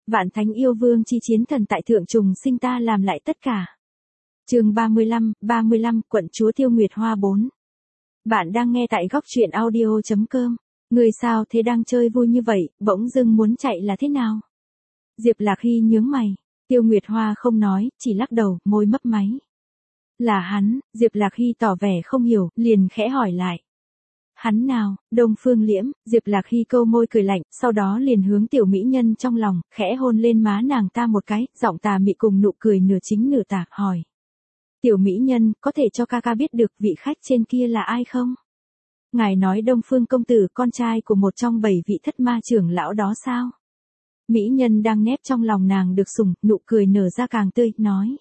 Vạn thánh yêu vương chi chiến thần tại thượng trùng sinh ta làm lại tất cả. Chương 35, quận chúa Tiêu Nguyệt Hoa 4. Bạn đang nghe tại góc truyện audio.com. Người sao thế đang chơi vui như vậy, bỗng dưng muốn chạy là thế nào? Diệp Lạc Hy nhướng mày, Tiêu Nguyệt Hoa không nói, chỉ lắc đầu, môi mấp máy. Là hắn, Diệp Lạc Hy tỏ vẻ không hiểu, liền khẽ hỏi lại. Hắn nào, Đông Phương Liễm, Diệp Lạc Hy câu môi cười lạnh, sau đó liền hướng tiểu mỹ nhân trong lòng, khẽ hôn lên má nàng ta một cái, giọng tà mị cùng nụ cười nửa chính nửa tà, hỏi. Tiểu mỹ nhân, có thể cho ca ca biết được vị khách trên kia là ai không? Ngài nói Đông Phương công tử con trai của một trong 7 vị thất ma trưởng lão đó sao? Mỹ nhân đang nép trong lòng nàng được sủng, nụ cười nở ra càng tươi, nói.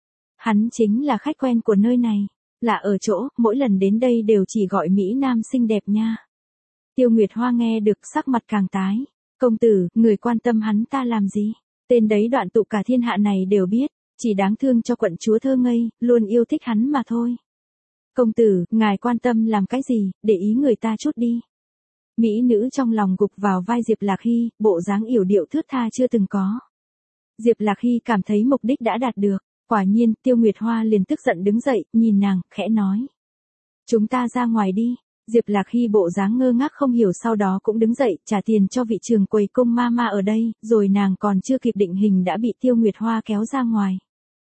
Hắn chính là khách quen của nơi này, là ở chỗ, mỗi lần đến đây đều chỉ gọi Mỹ Nam xinh đẹp nha. Tiêu Nguyệt Hoa nghe được sắc mặt càng tái. Công tử, người quan tâm hắn ta làm gì? Tên đấy đoạn tụ cả thiên hạ này đều biết, chỉ đáng thương cho quận chúa thơ ngây, luôn yêu thích hắn mà thôi. Công tử, ngài quan tâm làm cái gì, để ý người ta chút đi. Mỹ nữ trong lòng gục vào vai Diệp Lạc Hy, bộ dáng yểu điệu thướt tha chưa từng có. Diệp Lạc Hy cảm thấy mục đích đã đạt được, quả nhiên, Tiêu Nguyệt Hoa liền tức giận đứng dậy, nhìn nàng, khẽ nói. Chúng ta ra ngoài đi. Diệp Lạc Hy bộ dáng ngơ ngác không hiểu sau đó cũng đứng dậy, trả tiền cho vị trường quầy công ma ở đây, rồi nàng còn chưa kịp định hình đã bị Tiêu Nguyệt Hoa kéo ra ngoài.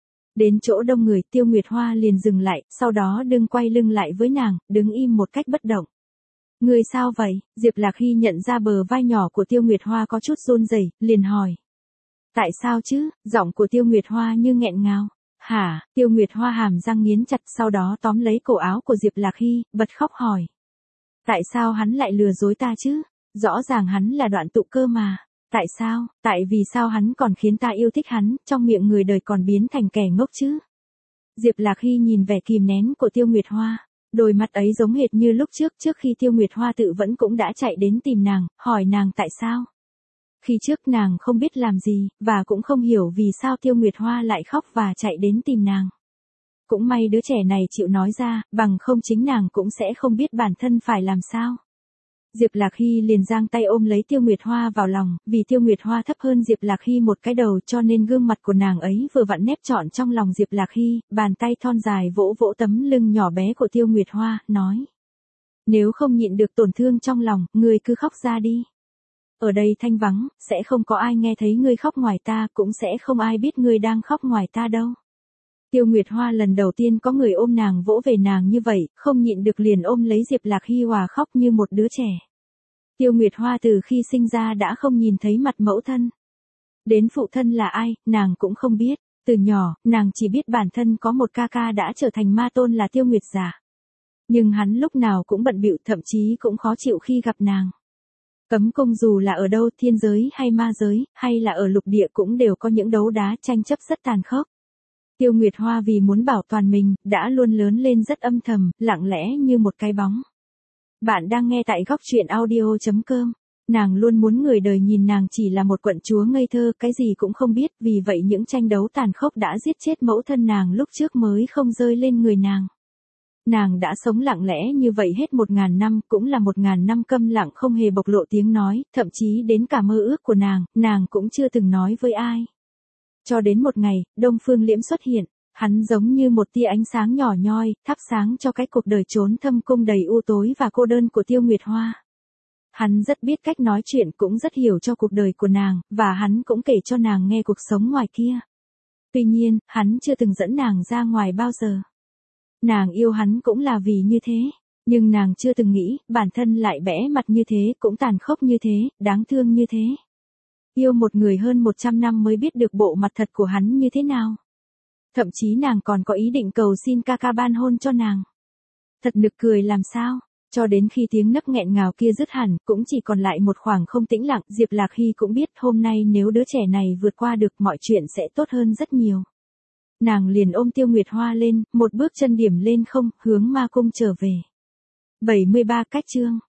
Đến chỗ đông người, Tiêu Nguyệt Hoa liền dừng lại, sau đó quay lưng lại với nàng, đứng im một cách bất động. Người sao vậy? Diệp Lạc Hy nhận ra bờ vai nhỏ của Tiêu Nguyệt Hoa có chút run rẩy, liền hỏi. Tại sao chứ? Giọng của Tiêu Nguyệt Hoa như nghẹn ngào. Hả? Tiêu Nguyệt Hoa hàm răng nghiến chặt, sau đó tóm lấy cổ áo của Diệp Lạc Hy, bật khóc hỏi. Tại sao hắn lại lừa dối ta chứ? Rõ ràng hắn là đoạn tụ cơ mà. Tại sao? Tại vì sao hắn còn khiến ta yêu thích hắn, trong miệng người đời còn biến thành kẻ ngốc chứ? Diệp Lạc Hy nhìn vẻ kìm nén của Tiêu Nguyệt Hoa. Đôi mắt ấy giống hệt như lúc trước khi Tiêu Nguyệt Hoa tự vẫn cũng đã chạy đến tìm nàng, hỏi nàng tại sao. Khi trước nàng không biết làm gì, và cũng không hiểu vì sao Tiêu Nguyệt Hoa lại khóc và chạy đến tìm nàng. Cũng may đứa trẻ này chịu nói ra, bằng không chính nàng cũng sẽ không biết bản thân phải làm sao. Diệp Lạc Hy liền giang tay ôm lấy Tiêu Nguyệt Hoa vào lòng, vì Tiêu Nguyệt Hoa thấp hơn Diệp Lạc Hy một cái đầu cho nên gương mặt của nàng ấy vừa vặn nép trọn trong lòng Diệp Lạc Hy, bàn tay thon dài vỗ vỗ tấm lưng nhỏ bé của Tiêu Nguyệt Hoa, nói. Nếu không nhịn được tổn thương trong lòng, ngươi cứ khóc ra đi. Ở đây thanh vắng, sẽ không có ai nghe thấy ngươi khóc ngoài ta, cũng sẽ không ai biết ngươi đang khóc ngoài ta đâu. Tiêu Nguyệt Hoa lần đầu tiên có người ôm nàng vỗ về nàng như vậy, không nhịn được liền ôm lấy Diệp Lạc Hy hòa khóc như một đứa trẻ. Tiêu Nguyệt Hoa từ khi sinh ra đã không nhìn thấy mặt mẫu thân. Đến phụ thân là ai, nàng cũng không biết. Từ nhỏ, nàng chỉ biết bản thân có một ca ca đã trở thành ma tôn là Tiêu Nguyệt Giả. Nhưng hắn lúc nào cũng bận bịu, thậm chí cũng khó chịu khi gặp nàng. Cấm cung dù là ở đâu, thiên giới hay ma giới, hay là ở lục địa cũng đều có những đấu đá tranh chấp rất tàn khốc. Tiêu Nguyệt Hoa vì muốn bảo toàn mình, đã luôn lớn lên rất âm thầm, lặng lẽ như một cái bóng. Bạn đang nghe tại góc truyện audio.com. Nàng luôn muốn người đời nhìn nàng chỉ là một quận chúa ngây thơ, cái gì cũng không biết, vì vậy những tranh đấu tàn khốc đã giết chết mẫu thân nàng lúc trước mới không rơi lên người nàng. Nàng đã sống lặng lẽ như vậy hết 1000 năm, cũng là 1000 năm câm lặng không hề bộc lộ tiếng nói, thậm chí đến cả mơ ước của nàng cũng chưa từng nói với ai. Cho đến một ngày, Đông Phương Liễm xuất hiện, hắn giống như một tia ánh sáng nhỏ nhoi, thắp sáng cho cái cuộc đời trốn thâm cung đầy u tối và cô đơn của Tiêu Nguyệt Hoa. Hắn rất biết cách nói chuyện, cũng rất hiểu cho cuộc đời của nàng, và hắn cũng kể cho nàng nghe cuộc sống ngoài kia. Tuy nhiên, hắn chưa từng dẫn nàng ra ngoài bao giờ. Nàng yêu hắn cũng là vì như thế, nhưng nàng chưa từng nghĩ, bản thân lại bẽ mặt như thế, cũng tàn khốc như thế, đáng thương như thế. Yêu một người hơn 100 năm mới biết được bộ mặt thật của hắn như thế nào. Thậm chí nàng còn có ý định cầu xin ca ca ban hôn cho nàng. Thật nực cười làm sao, cho đến khi tiếng nấc nghẹn ngào kia dứt hẳn, cũng chỉ còn lại một khoảng không tĩnh lặng, Diệp Lạc Hy cũng biết hôm nay nếu đứa trẻ này vượt qua được mọi chuyện sẽ tốt hơn rất nhiều. Nàng liền ôm Tiêu Nguyệt Hoa lên, một bước chân điểm lên không, hướng ma cung trở về. 73 cách chương.